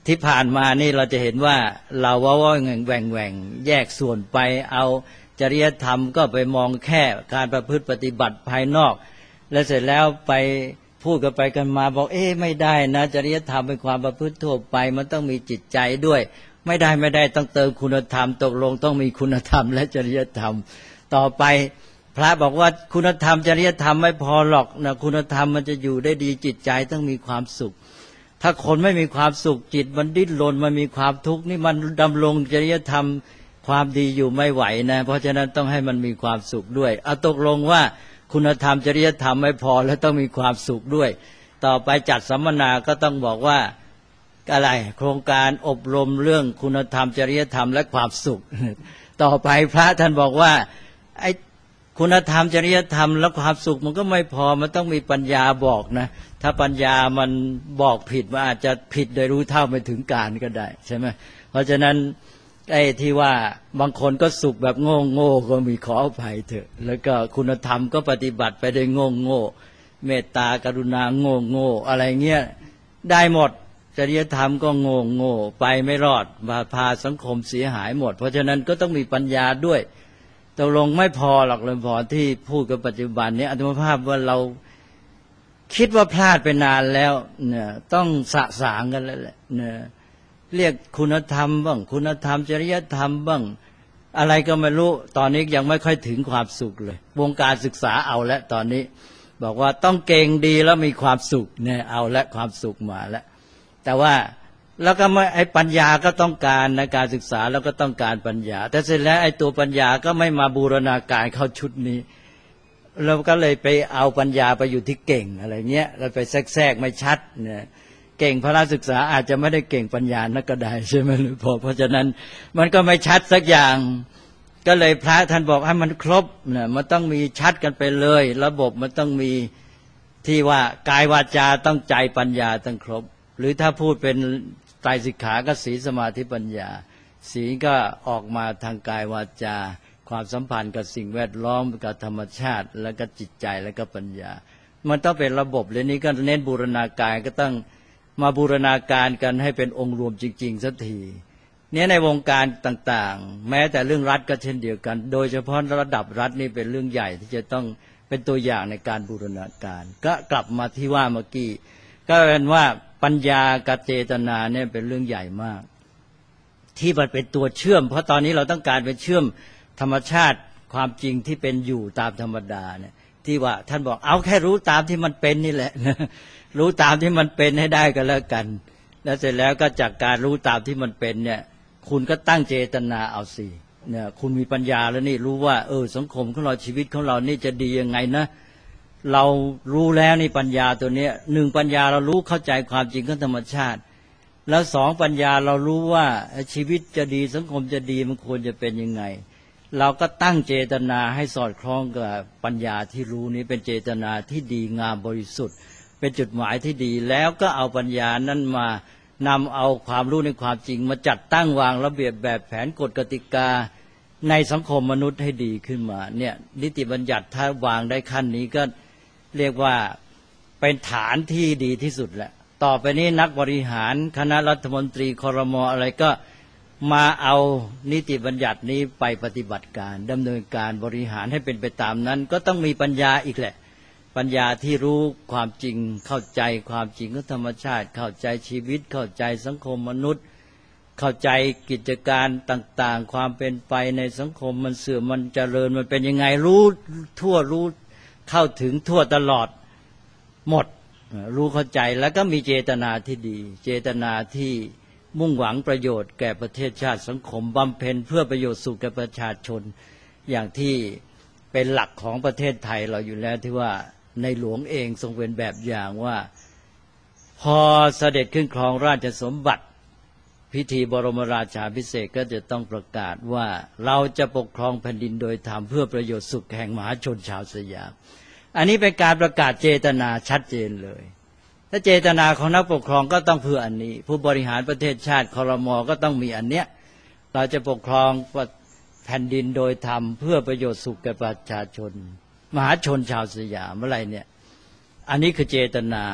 ที่ผ่านมานี่เราจะเห็นว่าเราว่าแหว่งแยกส่วนไปเอาจริยธรรมก็ไปมองแค่การประพฤติปฏิบัติภายนอกแล้วเสร็จแล้วไปพูดกันไปกันมาบอกไม่ได้นะจริยธรรมเป็นความประพฤติทั่วไปมันต้องมีจิตใจด้วยไม่ได้ต้องเติมคุณธรรมตกลงต้องมีคุณธรรมและจริยธรรมต่อไปพระบอกว่าคุณธรรมจริยธรรมไม่พอหรอกนะคุณธรรมมันจะอยู่ได้ดีจิตใจต้องมีความสุขถ้าคนไม่มีความสุขจิตมันดิ้นรนมันมีความทุกข์นี่มันดำรงจริยธรรมความดีอยู่ไม่ไหวนะเพราะฉะนั้นต้องให้มันมีความสุขด้วยเอาตกลงว่าคุณธรรมจริยธรรมไม่พอแล้วต้องมีความสุขด้วยต่อไปจัดสัมมนาก็ต้องบอกว่าอะไรโครงการอบรมเรื่องคุณธรรมจริยธรรมและความสุขต่อไปพระท่านบอกว่าไอ้คุณธรรมจริยธรรมและความสุขมันก็ไม่พอมันต้องมีปัญญาบอกนะถ้าปัญญามันบอกผิดมันอาจจะผิดโดยรู้เท่าไม่ถึงการก็ได้ใช่ไหมเพราะฉะนั้นไอ้ที่ว่าบางคนก็สุขแบบโง่ก็มีขออภัยเถอะแล้วก็คุณธรรมก็ปฏิบัติไปได้โง่เมตตากรุณาโง่อะไรเงี้ยได้หมดจริยธรรมก็โง่ไปไม่รอดพาสังคมเสียหายหมดเพราะฉะนั้นก็ต้องมีปัญญาด้วยตกลงไม่พอหรอกเลยพอที่พูดกับปัจจุบันนี้อาตมาภาพว่าเราคิดว่าพลาดไปนานแล้วเนี่ยต้องสะสางกันแล้วแหละเนี่ยเรียกคุณธรรมบ้างคุณธรรมจริยธรรมบ้างอะไรก็ไม่รู้ตอนนี้ยังไม่ค่อยถึงความสุขเลยวงการศึกษาเอาแล้วตอนนี้บอกว่าต้องเก่งดีแล้วมีความสุขเนี่ยเอาและความสุขมาแล้วแต่ว่าแล้วก็ไอ้ปัญญาก็ต้องการในการศึกษาแล้วก็ต้องการปัญญาแต่เสร็จแล้วไอ้ตัวปัญญาก็ไม่มาบูรณาการเข้าชุดนี้เราก็เลยไปเอาปัญญาไปอยู่ที่เก่งอะไรเงี้ยเราไปแทรกไม่ชัดเนี่ยเก่งพละศึกษาอาจจะไม่ได้เก่งปัญญานักก็ได้ใช่ไหมหรือเพราะฉะนั้นมันก็ไม่ชัดสักอย่างก็เลยพระท่านบอกให้มันครบเนี่ยมันต้องมีชัดกันไปเลยระบบมันต้องมีที่ว่ากายวาจาต้องใจปัญญาต้องครบหรือถ้าพูดเป็นไตรสิกขาก็ศีลสมาธิปัญญาศีลก็ออกมาทางกายวาจาความสัมพันธ์กับสิ่งแวดล้อมกับธรรมชาติแล้วก็จิตใจแล้วก็ปัญญามันต้องเป็นระบบเลยนี้ก็เน้นบูรณาการก็ต้องมาบูรณาการกันให้เป็นองค์รวมจริงๆสักทีเนี่ยในวงการต่างๆแม้แต่เรื่องรัฐก็เช่นเดียวกันโดยเฉพาะระดับรัฐนี่เป็นเรื่องใหญ่ที่จะต้องเป็นตัวอย่างในการบูรณาการก็กลับมาที่ว่าเมื่อกี้ก็เป็นว่าปัญญากับเจตนาเนี่ยเป็นเรื่องใหญ่มากที่มันเป็นตัวเชื่อมเพราะตอนนี้เราต้องการไปเชื่อมธรรมชาติความจริงที่เป็นอยู่ตามธรรมดาเนี่ยที่ว่าท่านบอกเอาแค่รู้ตามที่มันเป็นนี่แหละรู้ตามที่มันเป็นให้ได้ก็แล้วกันแล้วเสร็จแล้วก็จากการรู้ตามที่มันเป็นเนี่ยคุณก็ตั้งเจตนาเอาสิเนี่ยคุณมีปัญญาแล้วนี่รู้ว่าสังคมของเราชีวิตของเรานี่จะดียังไงนะเรารู้แล้วนี่ปัญญาตัวนี้หนึ่งปัญญาเรารู้เข้าใจความจริงของธรรมชาติแล้วสองปัญญาเรารู้ว่าชีวิตจะดีสังคมจะดีมันควรจะเป็นยังไงเราก็ตั้งเจตนาให้สอดคล้องกับปัญญาที่รู้นี้เป็นเจตนาที่ดีงามบริสุทธิ์เป็นจุดหมายที่ดีแล้วก็เอาปัญญานั้นมานำเอาความรู้ในความจริงมาจัดตั้งวางระเบียบแบบแผนกฎกติกาในสังคมมนุษย์ให้ดีขึ้นมาเนี่ยนิติบัญญัติถ้าวางได้ขั้นนี้ก็เรียกว่าเป็นฐานที่ดีที่สุดแหละต่อไปนี้นักบริหารคณะรัฐมนตรีครม.อะไรก็มาเอานิติบัญญัตินี้ไปปฏิบัติการดำเนินการบริหารให้เป็นไปตามนั้นก็ต้องมีปัญญาอีกแหละปัญญาที่รู้ความจริงเข้าใจความจริงของธรรมชาติเข้าใจชีวิตเข้าใจสังคมมนุษย์เข้าใจกิจการต่างๆความเป็นไปในสังคมมันเสื่อมมันเจริญมันเป็นยังไงรู้ทั่วรู้เข้าถึงทั่วตลอดหมดรู้เข้าใจแล้วก็มีเจตนาที่ดีเจตนาที่มุ่งหวังประโยชน์แก่ประเทศชาติสังคมบำเพ็ญเพื่อประโยชน์สุขแก่ประชาชนอย่างที่เป็นหลักของประเทศไทยเราอยู่แล้วที่ว่าในหลวงเองทรงเป็นแบบอย่างว่าพอเสด็จขึ้นครองราชสมบัติพิธีบรมราชาภิเษกก็จะต้องประกาศว่าเราจะปกครองแผ่นดินโดยธรรมเพื่อประโยชน์สุขแห่งมหาชนชาวสยามอันนี้เป็นการประกาศเจตนาชัดเจนเลยถ้าเจตนาของนักปกครองก็ต้องเพื่ออันนี้ผู้บริหารประเทศชาติครม.ก็ต้องมีอันเนี้ยเราจะปกครองแผ่นดินโดยธรรมเพื่อประโยชน์สุขแก่ประชาชนมหาชนชาวสยามอะไรเนี่ยอันนี้คือเจตนา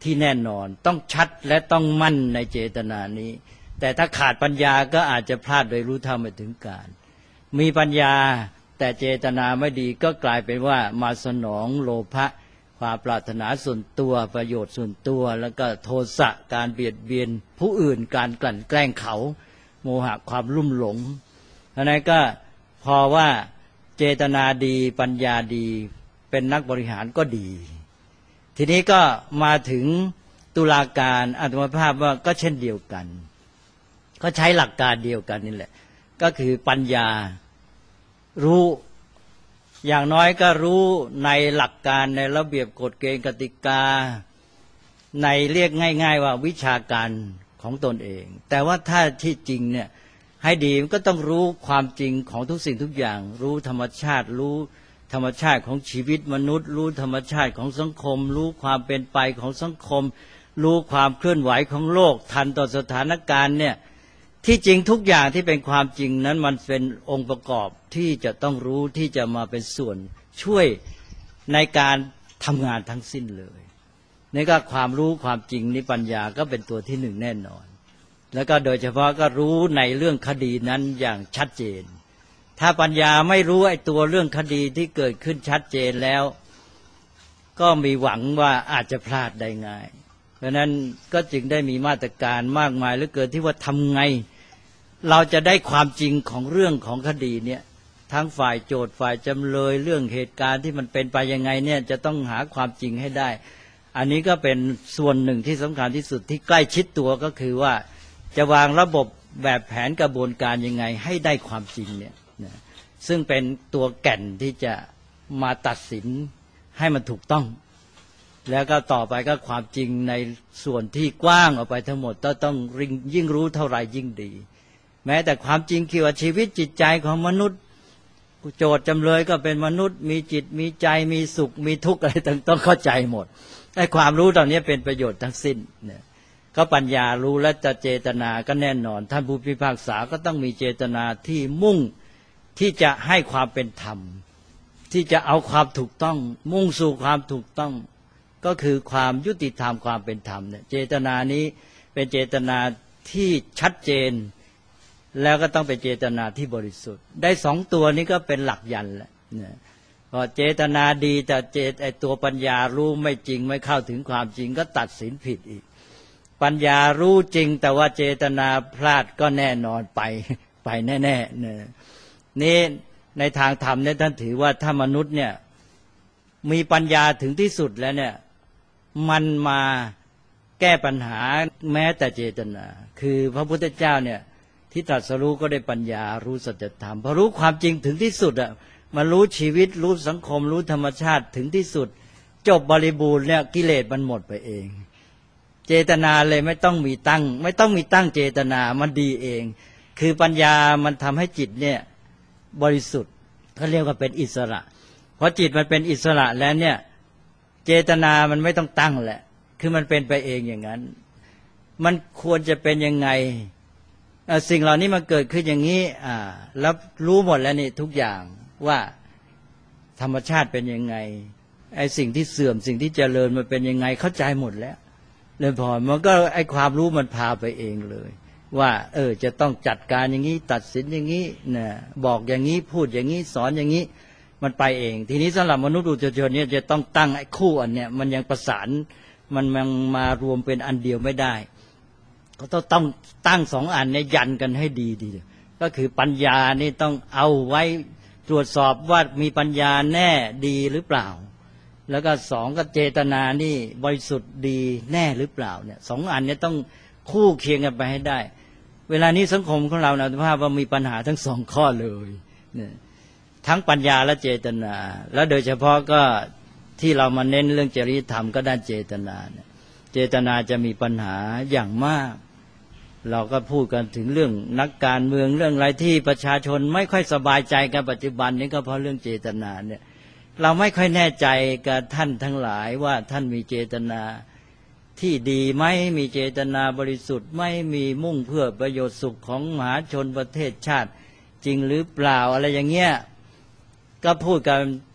ที่แน่นอนต้องชัดและต้องมั่นในเจตนานี้แต่ถ้าขาดปัญญาก็อาจจะพลาดโดยรู้เท่าไม่ถึงการมีปัญญาแต่เจตนาไม่ดีก็กลายเป็นว่ามาสนองโลภะความปรารถนาส่วนตัวประโยชน์ส่วนตัวแล้วก็โทสะการเบียดเบียนผู้อื่นการกลั่นแกล้งเขาโมหะความลุ่มหลงอันนั้นก็พอว่าเจตนาดีปัญญาดีเป็นนักบริหารก็ดีทีนี้ก็มาถึงตุลาการอาตมาภาพว่าก็เช่นเดียวกันก็ใช้หลักการเดียวกันนี่แหละก็คือปัญญารู้อย่างน้อยก็รู้ในหลักการในระเบียบกฎเกณฑ์กติกาในเรียกง่ายๆว่าวิชาการของตนเองแต่ว่าถ้าที่จริงเนี่ยให้ดีมันก็ต้องรู้ความจริงของทุกสิ่งทุกอย่างรู้ธรรมชาติรู้ธรรมชาติของชีวิตมนุษย์รู้ธรรมชาติของสังคมรู้ความเป็นไปของสังคมรู้ความเคลื่อนไหวของโลกทันต่อสถานการณ์เนี่ยที่จริงทุกอย่างที่เป็นความจริงนั้นมันเป็นองค์ประกอบที่จะต้องรู้ที่จะมาเป็นส่วนช่วยในการทำงานทั้งสิ้นเลยนี่ก็ความรู้ความจริงนี่ปัญญาก็เป็นตัวที่หนึ่งแน่นอนแล้วก็โดยเฉพาะก็รู้ในเรื่องคดีนั้นอย่างชัดเจนถ้าปัญญาไม่รู้ไอ้ตัวเรื่องคดีที่เกิดขึ้นชัดเจนแล้วก็มีหวังว่าอาจจะพลาดได้ง่ายเพราะนั้นก็จึงได้มีมาตรการมากมายเหลือเกินที่ว่าทำไงเราจะได้ความจริงของเรื่องของคดีเนี่ยทั้งฝ่ายโจทย์ฝ่ายจำเลยเรื่องเหตุการณ์ที่มันเป็นไปยังไงเนี่ยจะต้องหาความจริงให้ได้อันนี้ก็เป็นส่วนหนึ่งที่สำคัญที่สุดที่ใกล้ชิดตัวก็คือว่าจะวางระบบแบบแผนกระบวนการยังไงให้ได้ความจริงเนี่ยซึ่งเป็นตัวแก่นที่จะมาตัดสินให้มันถูกต้องแล้วก็ต่อไปก็ความจริงในส่วนที่กว้างออกไปทั้งหมดต้องยิ่งรู้เท่าไหร่ยิ่งดีแม้แต่ความจริงเกี่ยวกับชีวิตจิตใจของมนุษย์โจทย์จำเลยก็เป็นมนุษย์มีจิตมีใจมีสุขมีทุกข์อะไรต้องเข้าใจหมดไอ้ความรู้ตอนนี้เป็นประโยชน์ทั้งสิ้นเนี่ยก็ปัญญารู้และจะเจตนาก็แน่นอนท่านผู้พิพากษาก็ต้องมีเจตนาที่มุ่งที่จะให้ความเป็นธรรมที่จะเอาความถูกต้องมุ่งสู่ความถูกต้องก็คือความยุติธรรมความเป็นธรรมเนี่ยเจตนานี้เป็นเจตนาที่ชัดเจนแล้วก็ต้องเป็นเจตนาที่บริสุทธิ์ได้สองตัวนี้ก็เป็นหลักยันแหละเนี่ยพอเจตนาดีแต่ไอตัวปัญญารู้ไม่จริงไม่เข้าถึงความจริงก็ตัดสินผิดอีกปัญญารู้จริงแต่ว่าเจตนาพลาดก็แน่นอนไปแน่ๆเนี่ยนี่ในทางธรรมเนี่ยท่านถือว่าถ้ามนุษย์เนี่ยมีปัญญาถึงที่สุดแล้วเนี่ยมันมาแก้ปัญหาแม้แต่เจตนาคือพระพุทธเจ้าเนี่ยที่ตรัสรู้ก็ได้ปัญญารู้สัจธรรมพอรู้ความจริงถึงที่สุดอ่ะมารู้ชีวิตรู้สังคมรู้ธรรมชาติถึงที่สุดจบบริบูรณ์เนี่ยกิเลสมันหมดไปเองเจตนาเลยไม่ต้องมีตั้งเจตนามันดีเองคือปัญญามันทำให้จิตเนี่ยบริสุทธิ์เขาเรียกว่าเป็นอิสระพอจิตมันเป็นอิสระแล้วเนี่ยเจตนามันไม่ต้องตั้งแหละคือมันเป็นไปเองอย่างนั้นมันควรจะเป็นยังไงสิ่งเหล่านี้มันเกิดขึ้นอย่างนี้แล้วรู้หมดแล้วนี่ทุกอย่างว่าธรรมชาติเป็นยังไงไอ้สิ่งที่เสื่อมสิ่งที่เจริญมันเป็นยังไงเข้าใจหมดแล้วเลยพอมันก็ไอ้ความรู้มันพาไปเองเลยว่าจะต้องจัดการอย่างนี้ตัดสินอย่างนี้นะบอกอย่างนี้พูดอย่างนี้สอนอย่างนี้มันไปเองทีนี้สำหรับมนุษย์ปุถุชนเนี่ยจะต้องตั้งไอ้คู่อันเนี้ยมันยังประสานมันมารวมเป็นอันเดียวไม่ได้ก็ต้องตั้งสองอันเนี่ยยันกันให้ดีก็คือปัญญานี่ต้องเอาไว้ตรวจสอบว่ามีปัญญาแน่ดีหรือเปล่าแล้วก็สองก็เจตนานี่บริสุทธิ์ดีแน่หรือเปล่าเนี่ยสองอันเนี่ยต้องคู่เคียงกันไปให้ได้เวลานี้สังคมของเรานะภาพว่ามีปัญหาทั้งสองข้อเลยเนี่ยทั้งปัญญาและเจตนาและโดยเฉพาะก็ที่เรามาเน้นเรื่องจริยธรรมก็ด้านเจตนาเนี่ยเจตนาจะมีปัญหาอย่างมากเราก็พูดกันถึงเรื่องนักการเมืองเรื่องอะไรที่ประชาชนไม่ค่อยสบายใจกันปัจจุบันนี้ก็เพราะเรื่องเจตนาเนี่ยเราไม่ค่อยแน่ใจกับท่านทั้งหลายว่าท่านมีเจตนาที่ดีไหมมีเจตนาบริสุทธิ์ไม่มีมุ่งเพื่อประโยชน์สุขของมหาชนประเทศชาติจริงหรือเปล่าอะไรอย่างเงี้ยก็พูดกัน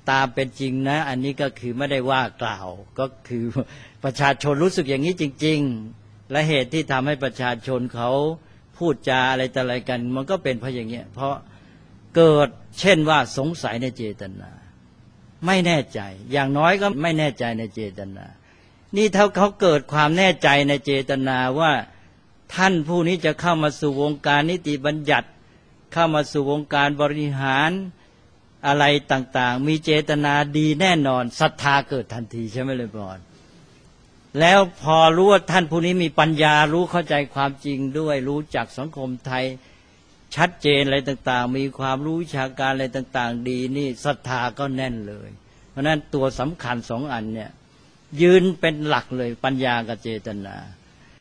ตามเป็นจริงนะอันนี้ก็คือไม่ได้ว่ากล่าวก็คือประชาชนรู้สึกอย่างนี้จริงๆและเหตุที่ทำให้ประชาชนเขาพูดจาอะไรต่ออะไรกันมันก็เป็นเพราะอย่างเงี้ยเพราะเกิดเช่นว่าสงสัยในเจตนาไม่แน่ใจอย่างน้อยก็ไม่แน่ใจในเจตนานี่ถ้าเขาเกิดความแน่ใจในเจตนาว่าท่านผู้นี้จะเข้ามาสู่วงการนิติบัญญัติเข้ามาสู่วงการบริหารอะไรต่างๆมีเจตนาดีแน่นอนศรัทธาเกิดทันทีใช่ไหมเลยบอลแล้วพอรู้ว่าท่านผู้นี้มีปัญญารู้เข้าใจความจริงด้วยรู้จักสังคมไทยชัดเจนอะไรต่างๆมีความรู้วิชาการอะไรต่างๆดีนี่ศรัทธาก็แน่นเลยเพราะนั้นตัวสำคัญสองอันเนี่ยยืนเป็นหลักเลยปัญญากับเจตนา